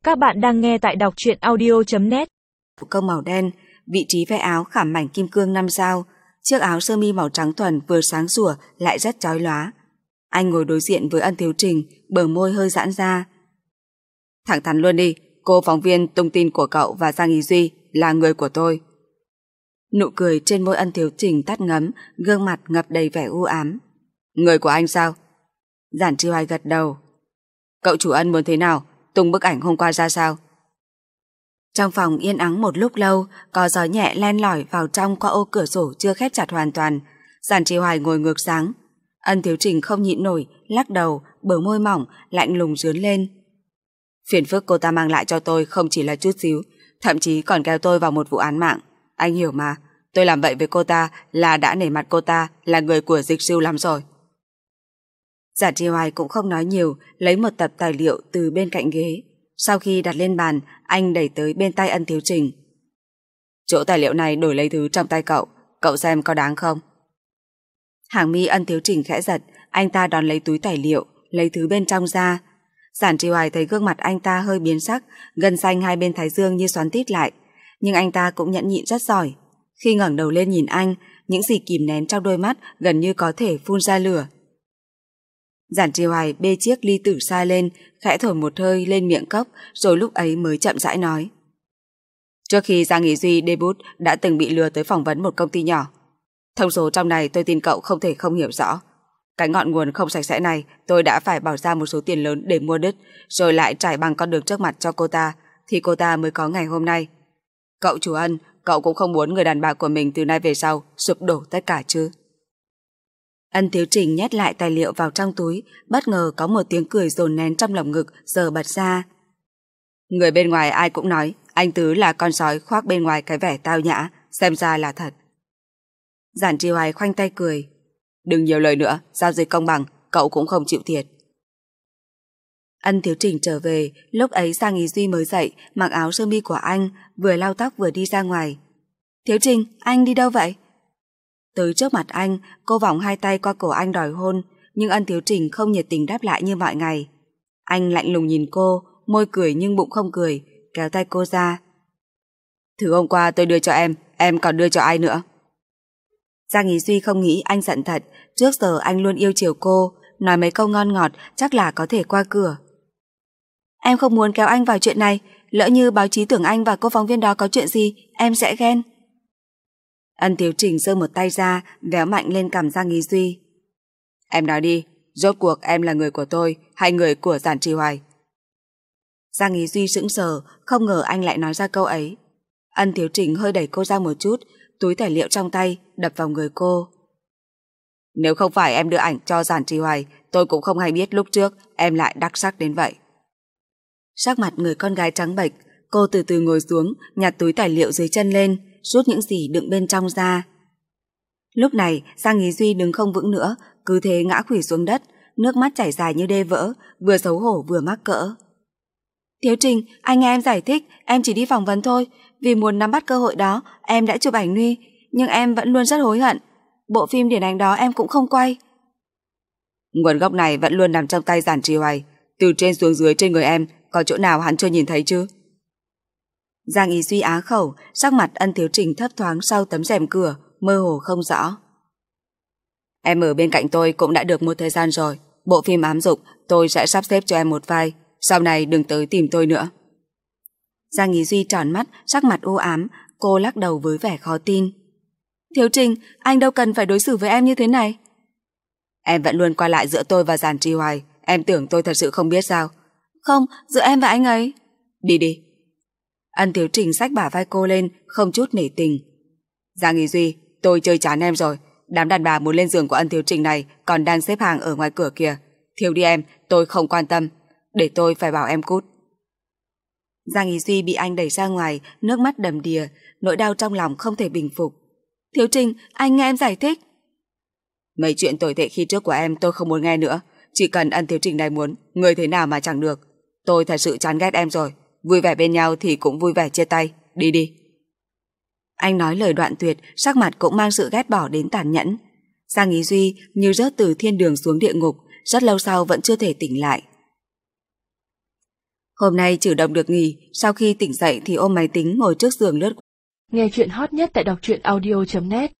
Các bạn đang nghe tại đọc truyện audio.net. Câu màu đen, vị trí vai áo khảm mảnh kim cương 5 sao, chiếc áo sơ mi màu trắng thuần vừa sáng sủa lại rất chói lóa. Anh ngồi đối diện với Ân Thiếu Trình, bờ môi hơi giãn ra. Thẳng thắn luôn đi, cô phóng viên tung tin của cậu và Giang Ý Duy là người của tôi. Nụ cười trên môi Ân Thiếu Trình tắt ngấm, gương mặt ngập đầy vẻ u ám. Người của anh sao? Giản Chi Hoài gật đầu. Cậu chủ Ân muốn thế nào? Tung bức ảnh hôm qua ra sao? Trong phòng yên ắng một lúc lâu, có gió nhẹ len lỏi vào trong qua ô cửa sổ chưa khép chặt hoàn toàn. Giản Chi Hoài ngồi ngược sáng. Ân Thiếu Trình không nhịn nổi, lắc đầu, bờ môi mỏng, lạnh lùng rướn lên. Phiền phức cô ta mang lại cho tôi không chỉ là chút xíu, thậm chí còn kéo tôi vào một vụ án mạng. Anh hiểu mà, tôi làm vậy với cô ta là đã nể mặt cô ta là người của Dịch Sư lắm rồi. Giản Chi Hoài cũng không nói nhiều, lấy một tập tài liệu từ bên cạnh ghế. Sau khi đặt lên bàn, anh đẩy tới bên tay Ân Thiếu Trình. Chỗ tài liệu này đổi lấy thứ trong tay cậu xem có đáng không? Hàng mi Ân Thiếu Trình khẽ giật, anh ta đón lấy túi tài liệu, lấy thứ bên trong ra. Giản Chi Hoài thấy gương mặt anh ta hơi biến sắc, gân xanh hai bên thái dương như xoắn tít lại. Nhưng anh ta cũng nhẫn nhịn rất giỏi. Khi ngẩng đầu lên nhìn anh, những gì kìm nén trong đôi mắt gần như có thể phun ra lửa. Giản Chi Hoài bê chiếc ly tử sa lên, khẽ thổi một hơi lên miệng cốc, rồi lúc ấy mới chậm rãi nói. Trước khi Giang Ý Duy debut đã từng bị lừa tới phỏng vấn một công ty nhỏ. Thông số trong này tôi tin cậu không thể không hiểu rõ. Cái ngọn nguồn không sạch sẽ này tôi đã phải bỏ ra một số tiền lớn để mua đứt, rồi lại trải bằng con đường trước mặt cho cô ta, thì cô ta mới có ngày hôm nay. Cậu chủ Ân, cậu cũng không muốn người đàn bà của mình từ nay về sau sụp đổ tất cả chứ? Ân Thiếu Trình nhét lại tài liệu vào trong túi, bất ngờ có một tiếng cười dồn nén trong lồng ngực giờ bật ra. Người bên ngoài ai cũng nói anh Tứ là con sói khoác bên ngoài cái vẻ tao nhã, xem ra là thật. Giản Chi Hoài khoanh tay cười. Đừng nhiều lời nữa, giao dịch công bằng, cậu cũng không chịu thiệt. Ân Thiếu Trình trở về, lúc ấy Giang Ý Duy mới dậy, mặc áo sơ mi của anh, vừa lau tóc vừa đi ra ngoài. Thiếu Trình, anh đi đâu vậy? Tới trước mặt anh, cô vòng hai tay qua cổ anh đòi hôn, nhưng Ân Thiếu Trình không nhiệt tình đáp lại như mọi ngày. Anh lạnh lùng nhìn cô, môi cười nhưng bụng không cười, kéo tay cô ra. Thứ hôm qua tôi đưa cho em còn đưa cho ai nữa? Giang Ý Duy không nghĩ anh giận thật, trước giờ anh luôn yêu chiều cô, nói mấy câu ngon ngọt chắc là có thể qua cửa. Em không muốn kéo anh vào chuyện này, lỡ như báo chí tưởng anh và cô phóng viên đó có chuyện gì, em sẽ ghen. Ân Thiếu Trình giơ một tay ra, véo mạnh lên cằm Giang Ý Duy. Em nói đi, rốt cuộc em là người của tôi hay người của Giản Chi Hoài? Giang Ý Duy sững sờ, không ngờ anh lại nói ra câu ấy. Ân Thiếu Trình hơi đẩy cô ra một chút, túi tài liệu trong tay đập vào người cô. Nếu không phải em đưa ảnh cho Giản Chi Hoài, tôi cũng không hay biết lúc trước em lại đắc sắc đến vậy. Sắc mặt người con gái trắng bệch, cô từ từ ngồi xuống, nhặt túi tài liệu dưới chân lên, rút những gì đựng bên trong ra. Lúc này Giang Ý Duy đứng không vững nữa, cứ thế ngã khuỵu xuống đất, nước mắt chảy dài như đê vỡ, vừa xấu hổ vừa mắc cỡ. Thiếu Trình, anh nghe em giải thích, em chỉ đi phỏng vấn thôi, vì muốn nắm bắt cơ hội đó em đã chụp ảnh nude, nhưng em vẫn luôn rất hối hận. Bộ phim điện ảnh đó em cũng không quay. Nguồn gốc này vẫn luôn nằm trong tay Giản Chi Hoài, từ trên xuống dưới trên người em có chỗ nào hắn chưa nhìn thấy chứ? Giang Ý Duy á khẩu, sắc mặt Ân Thiếu Trình thấp thoáng sau tấm rèm cửa, mơ hồ không rõ. Em ở bên cạnh tôi cũng đã được một thời gian rồi, bộ phim ám dục tôi sẽ sắp xếp cho em một vai, sau này đừng tới tìm tôi nữa. Giang Ý Duy tròn mắt, sắc mặt u ám, cô lắc đầu với vẻ khó tin. Thiếu Trình, anh đâu cần phải đối xử với em như thế này. Em vẫn luôn qua lại giữa tôi và Giản Chi Hoài, em tưởng tôi thật sự không biết sao? Không, giữa em và anh ấy. Đi đi. Ân Thiếu Trình xách bả vai cô lên, không chút nể tình. Giang Ý Duy, tôi chơi chán em rồi. Đám đàn bà muốn lên giường của Ân Thiếu Trình này còn đang xếp hàng ở ngoài cửa kìa. Thiếu đi em, tôi không quan tâm. Để tôi phải bảo em cút. Giang Ý Duy bị anh đẩy ra ngoài, nước mắt đầm đìa, nỗi đau trong lòng không thể bình phục. Thiếu Trình, anh nghe em giải thích. Mấy chuyện tồi tệ khi trước của em tôi không muốn nghe nữa. Chỉ cần Ân Thiếu Trình này muốn, người thế nào mà chẳng được. Tôi thật sự chán ghét em rồi. Vui vẻ bên nhau thì cũng vui vẻ chia tay. Đi đi. Anh nói lời đoạn tuyệt, sắc mặt cũng mang sự ghét bỏ đến tàn nhẫn. Giang Ý Duy như rớt từ thiên đường xuống địa ngục, rất lâu sau vẫn chưa thể tỉnh lại. Hôm nay Trử Độc được nghỉ, sau khi tỉnh dậy thì ôm máy tính ngồi trước giường lướt. Nghe chuyện hot nhất tại đọc truyện audio.net